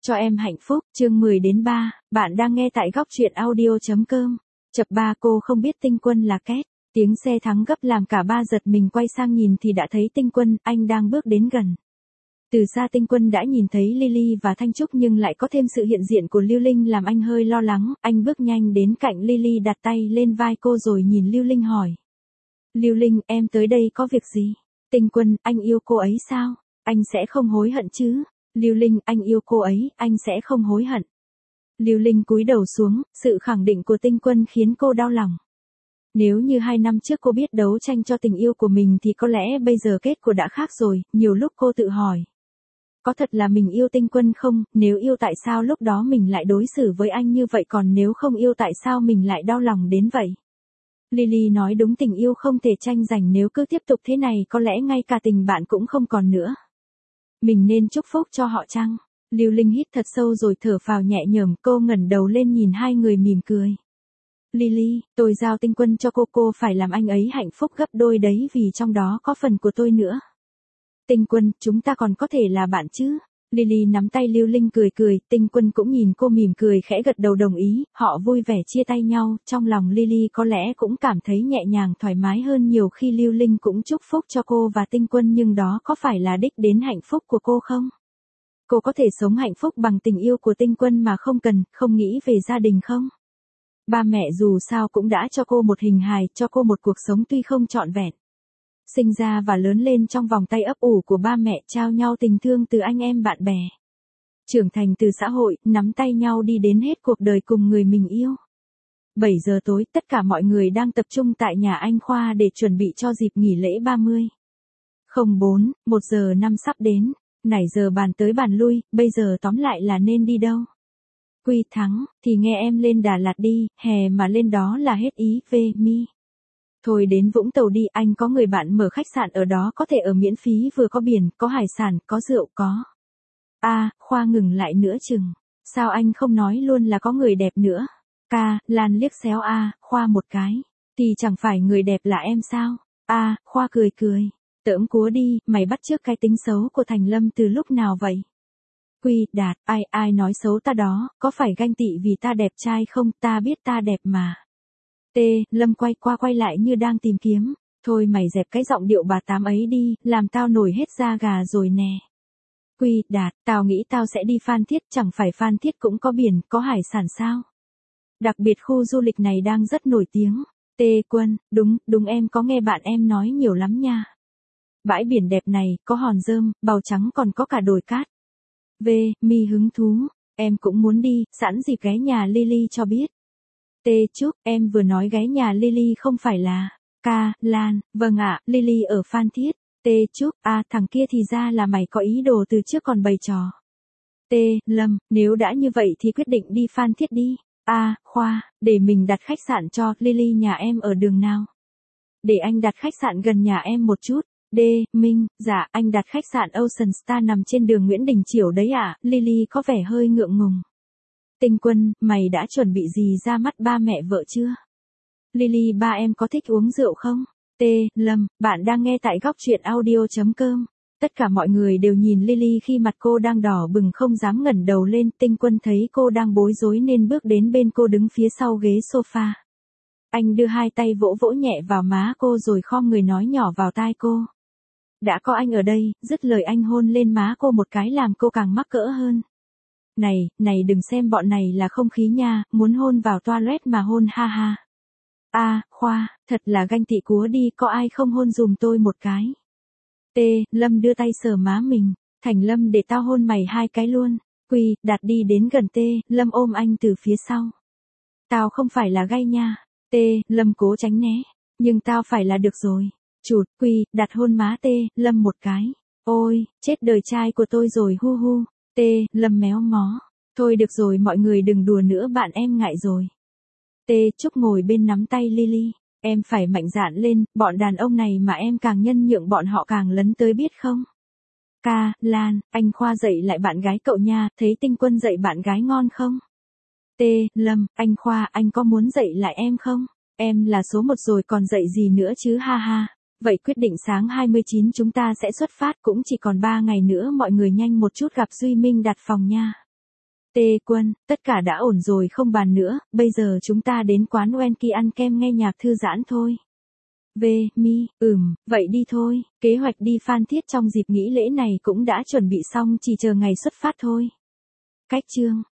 Cho em hạnh phúc, chương 10 đến 3, bạn đang nghe tại góc truyện audio.com. Chập 3 cô không biết Tinh Quân là két. Tiếng xe thắng gấp làm cả ba giật mình quay sang nhìn thì đã thấy Tinh Quân, anh đang bước đến gần. Từ xa Tinh Quân đã nhìn thấy Lily và Thanh Trúc nhưng lại có thêm sự hiện diện của Lưu Linh làm anh hơi lo lắng, anh bước nhanh đến cạnh Lily đặt tay lên vai cô rồi nhìn Lưu Linh hỏi. Lưu Linh, em tới đây có việc gì? Tinh Quân, anh yêu cô ấy sao? Anh sẽ không hối hận chứ? Lưu Linh, anh yêu cô ấy, anh sẽ không hối hận. Lưu Linh cúi đầu xuống, sự khẳng định của Tinh Quân khiến cô đau lòng. Nếu như 2 năm trước cô biết đấu tranh cho tình yêu của mình thì có lẽ bây giờ kết quả đã khác rồi, nhiều lúc cô tự hỏi. Có thật là mình yêu Tinh Quân không, nếu yêu tại sao lúc đó mình lại đối xử với anh như vậy còn nếu không yêu tại sao mình lại đau lòng đến vậy? Lily nói đúng, tình yêu không thể tranh giành, nếu cứ tiếp tục thế này có lẽ ngay cả tình bạn cũng không còn nữa. Mình nên chúc phúc cho họ chăng? Lưu Linh hít thật sâu rồi thở phào nhẹ nhõm, cô ngẩng đầu lên nhìn hai người mỉm cười. Lily, tôi giao Tinh Quân cho cô phải làm anh ấy hạnh phúc gấp đôi đấy vì trong đó có phần của tôi nữa. Tinh Quân, chúng ta còn có thể là bạn chứ? Lily nắm tay Lưu Linh cười cười, Tinh Quân cũng nhìn cô mỉm cười khẽ gật đầu đồng ý, họ vui vẻ chia tay nhau, trong lòng Lily có lẽ cũng cảm thấy nhẹ nhàng thoải mái hơn nhiều khi Lưu Linh cũng chúc phúc cho cô và Tinh Quân, nhưng đó có phải là đích đến hạnh phúc của cô không? Cô có thể sống hạnh phúc bằng tình yêu của Tinh Quân mà không nghĩ về gia đình không? Ba mẹ dù sao cũng đã cho cô một hình hài, cho cô một cuộc sống tuy không trọn vẹn. Sinh ra và lớn lên trong vòng tay ấp ủ của ba mẹ, trao nhau tình thương từ anh em bạn bè. Trưởng thành từ xã hội, nắm tay nhau đi đến hết cuộc đời cùng người mình yêu. 7 giờ tối, tất cả mọi người đang tập trung tại nhà anh Khoa để chuẩn bị cho dịp nghỉ lễ 30. 04, 1 giờ 5 sắp đến, nãy giờ bàn tới bàn lui, bây giờ tóm lại là nên đi đâu? Quy Thắng, thì nghe em lên Đà Lạt đi, hè mà lên đó là hết ý, về mi. Thôi đến Vũng Tàu đi, anh có người bạn mở khách sạn ở đó có thể ở miễn phí, vừa có biển, có hải sản, có rượu, có. Khoa ngừng lại nửa chừng. Sao anh không nói luôn là có người đẹp nữa? Lan liếc xéo Khoa một cái. Thì chẳng phải người đẹp là em sao? Khoa cười cười. Tỡm cúa đi, mày bắt chước cái tính xấu của Thành Lâm từ lúc nào vậy? Quy Đạt, ai nói xấu ta đó, có phải ganh tị vì ta đẹp trai không, ta biết ta đẹp mà. Lâm quay qua quay lại như đang tìm kiếm. Thôi mày dẹp cái giọng điệu bà tám ấy đi, làm tao nổi hết da gà rồi nè. Quy Đạt, tao nghĩ tao sẽ đi Phan Thiết, chẳng phải Phan Thiết cũng có biển, có hải sản sao? Đặc biệt khu du lịch này đang rất nổi tiếng. Quân, đúng em có nghe bạn em nói nhiều lắm nha. Bãi biển đẹp này, có hòn rơm, bào trắng còn có cả đồi cát. Mi hứng thú, em cũng muốn đi, sẵn dịp ghé nhà Lily cho biết. Trúc, em vừa nói ghé nhà Lily không phải là. Lan, vâng ạ, Lily ở Phan Thiết. Trúc, thằng kia thì ra là mày có ý đồ từ trước còn bày trò. Lâm, nếu đã như vậy thì quyết định đi Phan Thiết đi. Khoa, để mình đặt khách sạn cho, Lily nhà em ở đường nào? Để anh đặt khách sạn gần nhà em một chút. Minh, dạ, anh đặt khách sạn Ocean Star nằm trên đường Nguyễn Đình Chiểu đấy ạ. Lily có vẻ hơi ngượng ngùng. Tinh Quân, mày đã chuẩn bị gì ra mắt ba mẹ vợ chưa? Lily, ba em có thích uống rượu không? Lâm, bạn đang nghe tại góc truyện audio.com. Tất cả mọi người đều nhìn Lily khi mặt cô đang đỏ bừng không dám ngẩng đầu lên. Tinh Quân thấy cô đang bối rối nên bước đến bên cô đứng phía sau ghế sofa. Anh đưa hai tay vỗ vỗ nhẹ vào má cô rồi khom người nói nhỏ vào tai cô. Đã có anh ở đây, dứt lời anh hôn lên má cô một cái làm cô càng mắc cỡ hơn. Này đừng xem bọn này là không khí nha, muốn hôn vào toilet mà hôn ha ha. Khoa, thật là ganh tị cúa đi, có ai không hôn dùm tôi một cái. Lâm đưa tay sờ má mình, Thành Lâm để tao hôn mày 2 cái luôn. Quy Đạt đi đến gần Lâm ôm anh từ phía sau. Tao không phải là gay nha. Lâm cố tránh né, nhưng tao phải là được rồi. Chụt, Quy Đạt hôn má Lâm một cái. Ôi, chết đời trai của tôi rồi hu hu. Lâm méo mó. Thôi được rồi, mọi người đừng đùa nữa, bạn em ngại rồi. Trúc ngồi bên nắm tay Lily. Em phải mạnh dạn lên, bọn đàn ông này mà em càng nhân nhượng bọn họ càng lấn tới biết không? Lan, anh Khoa dạy lại bạn gái cậu nha, thấy Tinh Quân dạy bạn gái ngon không? Lâm, anh Khoa, anh có muốn dạy lại em không? Em là số 1 rồi còn dạy gì nữa chứ ha ha. Vậy quyết định sáng 29 chúng ta sẽ xuất phát, cũng chỉ còn 3 ngày nữa, mọi người nhanh một chút gặp Duy Minh đặt phòng nha. Tê Quân, tất cả đã ổn rồi không bàn nữa, bây giờ chúng ta đến quán Wenky ăn kem nghe nhạc thư giãn thôi. Mi, vậy đi thôi, kế hoạch đi Phan Thiết trong dịp nghỉ lễ này cũng đã chuẩn bị xong chỉ chờ ngày xuất phát thôi. Cách chương